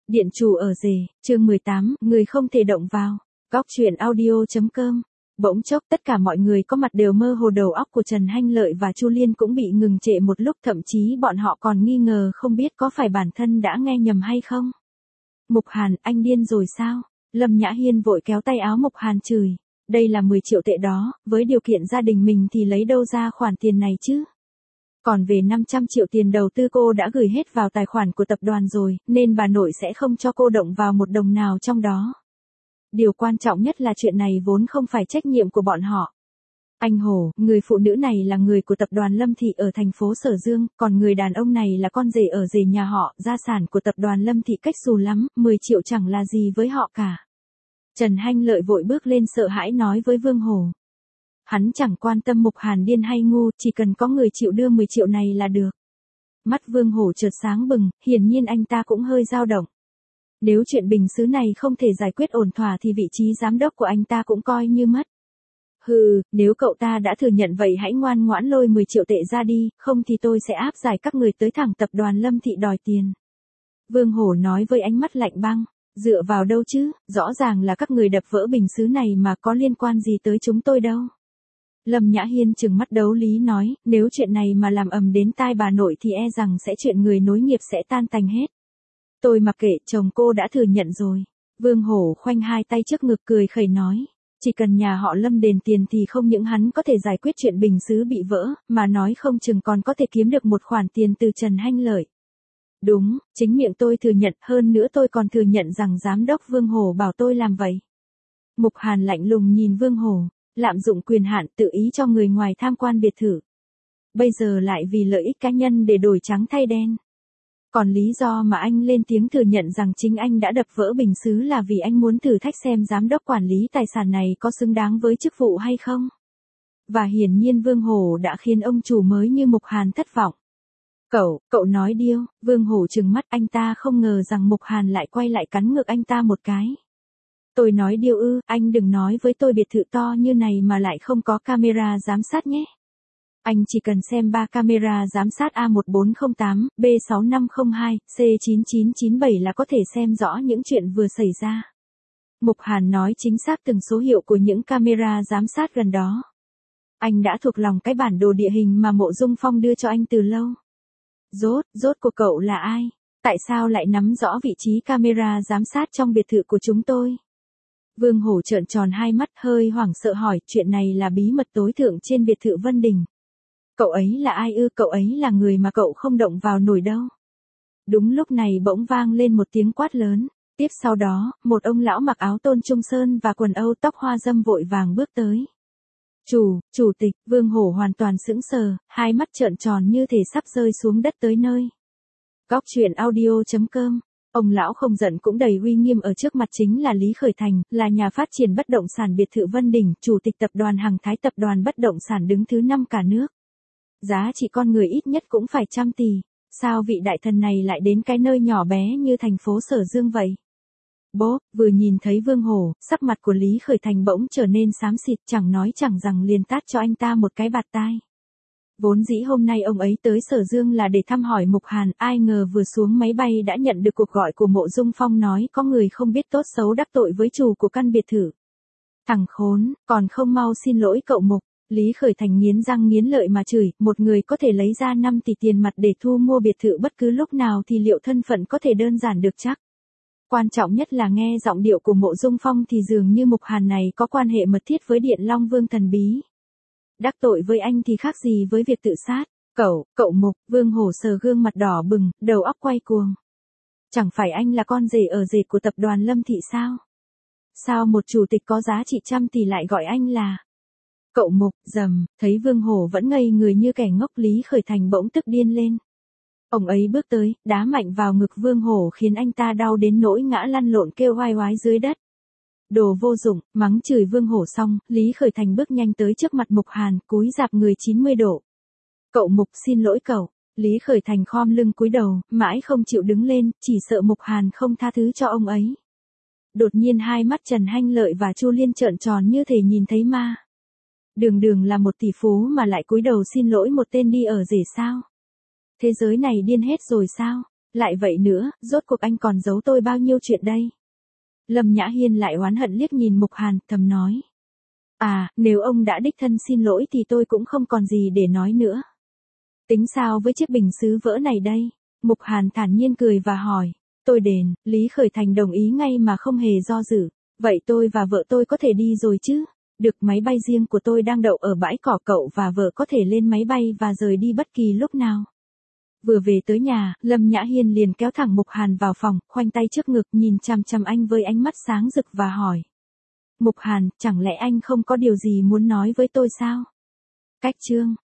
Điện chủ ở rể, chương 18, người không thể động vào. Góc truyện audio.com. Bỗng chốc tất cả mọi người có mặt đều mơ hồ, đầu óc của Trần Hanh Lợi và Chu Liên cũng bị ngừng trệ một lúc, thậm chí bọn họ còn nghi ngờ không biết có phải bản thân đã nghe nhầm hay không. Mục Hàn, anh điên rồi sao? Lâm Nhã Hiên vội kéo tay áo Mục Hàn chửi. Đây là 10 triệu tệ đó, với điều kiện gia đình mình thì lấy đâu ra khoản tiền này chứ? Còn về 500 triệu tiền đầu tư cô đã gửi hết vào tài khoản của tập đoàn rồi, nên bà nội sẽ không cho cô động vào một đồng nào trong đó. Điều quan trọng nhất là chuyện này vốn không phải trách nhiệm của bọn họ. Anh Hồ, người phụ nữ này là người của tập đoàn Lâm Thị ở thành phố Sở Dương, còn người đàn ông này là con rể ở rể nhà họ, gia sản của tập đoàn Lâm Thị cách xù lắm, 10 triệu chẳng là gì với họ cả. Trần Hanh Lợi vội bước lên sợ hãi nói với Vương Hổ. Hắn chẳng quan tâm Mục Hàn điên hay ngu, chỉ cần có người chịu đưa 10 triệu này là được. Mắt Vương Hổ chợt sáng bừng, hiển nhiên anh ta cũng hơi dao động. Nếu chuyện bình xứ này không thể giải quyết ổn thỏa thì vị trí giám đốc của anh ta cũng coi như mất. Hừ, nếu cậu ta đã thừa nhận vậy hãy ngoan ngoãn lôi 10 triệu tệ ra đi, không thì tôi sẽ áp giải các người tới thẳng tập đoàn Lâm Thị đòi tiền. Vương Hổ nói với ánh mắt lạnh băng. Dựa vào đâu chứ, rõ ràng là các người đập vỡ bình xứ này mà, có liên quan gì tới chúng tôi đâu. Lâm Nhã Hiên trừng mắt đấu lý nói, nếu chuyện này mà làm ầm đến tai bà nội thì e rằng sẽ chuyện người nối nghiệp sẽ tan tành hết. Tôi mặc kệ, chồng cô đã thừa nhận rồi. Vương Hổ khoanh hai tay trước ngực cười khẩy nói, chỉ cần nhà họ Lâm đền tiền thì không những hắn có thể giải quyết chuyện bình xứ bị vỡ, mà nói không chừng còn có thể kiếm được một khoản tiền từ Trần Hanh Lợi. Đúng, chính miệng tôi thừa nhận, hơn nữa tôi còn thừa nhận rằng giám đốc Vương Hổ bảo tôi làm vậy. Mục Hàn lạnh lùng nhìn Vương Hổ, lạm dụng quyền hạn tự ý cho người ngoài tham quan biệt thự. Bây giờ lại vì lợi ích cá nhân để đổi trắng thay đen. Còn lý do mà anh lên tiếng thừa nhận rằng chính anh đã đập vỡ bình xứ là vì anh muốn thử thách xem giám đốc quản lý tài sản này có xứng đáng với chức vụ hay không. Và hiển nhiên Vương Hổ đã khiến ông chủ mới như Mục Hàn thất vọng. Cậu nói điêu, Vương Hổ trừng mắt, anh ta không ngờ rằng Mục Hàn lại quay lại cắn ngược anh ta một cái. Tôi nói điêu ư, anh đừng nói với tôi biệt thự to như này mà lại không có camera giám sát nhé. Anh chỉ cần xem 3 camera giám sát A1408, B6502, C9997 là có thể xem rõ những chuyện vừa xảy ra. Mục Hàn nói chính xác từng số hiệu của những camera giám sát gần đó. Anh đã thuộc lòng cái bản đồ địa hình mà Mộ Dung Phong đưa cho anh từ lâu. Rốt của cậu là ai? Tại sao lại nắm rõ vị trí camera giám sát trong biệt thự của chúng tôi? Vương Hổ trợn tròn hai mắt hơi hoảng sợ hỏi, chuyện này là bí mật tối thượng trên biệt thự Vân Đình. Cậu ấy là ai ư? Cậu ấy là người mà cậu không động vào nổi đâu. Đúng lúc này bỗng vang lên một tiếng quát lớn. Tiếp sau đó, một ông lão mặc áo tôn trung sơn và quần âu tóc hoa dâm vội vàng bước tới. Chủ tịch, Vương Hổ hoàn toàn sững sờ, hai mắt trợn tròn như thể sắp rơi xuống đất tới nơi. Góc truyện audio.com. Ông lão không giận cũng đầy uy nghiêm, ở trước mặt chính là Lý Khởi Thành, là nhà phát triển bất động sản biệt thự Vân Đình, chủ tịch tập đoàn Hằng Thái, tập đoàn bất động sản đứng thứ 5 cả nước. Giá trị con người ít nhất cũng phải trăm tỷ, sao vị đại thần này lại đến cái nơi nhỏ bé như thành phố Sở Dương vậy? Vừa nhìn thấy Vương Hổ, sắc mặt của Lý Khởi Thành bỗng trở nên xám xịt, chẳng nói chẳng rằng liền tát cho anh ta một cái bạt tai. Vốn dĩ hôm nay ông ấy tới Sở Dương là để thăm hỏi Mục Hàn, ai ngờ vừa xuống máy bay đã nhận được cuộc gọi của Mộ Dung Phong nói có người không biết tốt xấu đắc tội với chủ của căn biệt thự. Thằng khốn, còn không mau xin lỗi cậu Mục. Lý Khởi Thành nghiến răng nghiến lợi mà chửi, một người có thể lấy ra 5 tỷ tiền mặt để thu mua biệt thự bất cứ lúc nào thì liệu thân phận có thể đơn giản được chắc? Quan trọng nhất là nghe giọng điệu của Mộ Dung Phong thì dường như Mục Hàn này có quan hệ mật thiết với Điện Long Vương thần bí. Đắc tội với anh thì khác gì với việc tự sát. Cậu Mục, Vương Hổ sờ gương mặt đỏ bừng, đầu óc quay cuồng. Chẳng phải anh là con rể ở rể của tập đoàn Lâm Thị sao? Sao một chủ tịch có giá trị trăm tỷ lại gọi anh là cậu Mục? Thấy Vương Hổ vẫn ngây người như kẻ ngốc, Lý Khởi Thành bỗng tức điên lên. Ông ấy bước tới, đá mạnh vào ngực Vương Hổ khiến anh ta đau đến nỗi ngã lăn lộn kêu oai oái dưới đất. Đồ vô dụng, mắng chửi Vương Hổ xong, Lý Khởi Thành bước nhanh tới trước mặt Mục Hàn, cúi rạp người 90 độ. Cậu Mục, xin lỗi cậu. Lý Khởi Thành khom lưng cúi đầu, mãi không chịu đứng lên, chỉ sợ Mục Hàn không tha thứ cho ông ấy. Đột nhiên hai mắt Trần Hanh Lợi và Chu Liên trợn tròn như thể nhìn thấy ma. Đường là một tỷ phú mà lại cúi đầu xin lỗi một tên đi ở rể sao? Thế giới này điên hết rồi sao? Lại vậy nữa, rốt cuộc anh còn giấu tôi bao nhiêu chuyện đây? Lâm Nhã Hiên lại oán hận liếc nhìn Mục Hàn, thầm nói. À, nếu ông đã đích thân xin lỗi thì tôi cũng không còn gì để nói nữa. Tính sao với chiếc bình sứ vỡ này đây? Mục Hàn thản nhiên cười và hỏi. Tôi đền, Lý Khởi Thành đồng ý ngay mà không hề do dự. Vậy tôi và vợ tôi có thể đi rồi chứ? Được, máy bay riêng của tôi đang đậu ở bãi cỏ, cậu và vợ có thể lên máy bay và rời đi bất kỳ lúc nào. Vừa về tới nhà, Lâm Nhã Hiên liền kéo thẳng Mục Hàn vào phòng, khoanh tay trước ngực nhìn chằm chằm anh với ánh mắt sáng rực và hỏi. Mục Hàn, chẳng lẽ anh không có điều gì muốn nói với tôi sao? Cách chương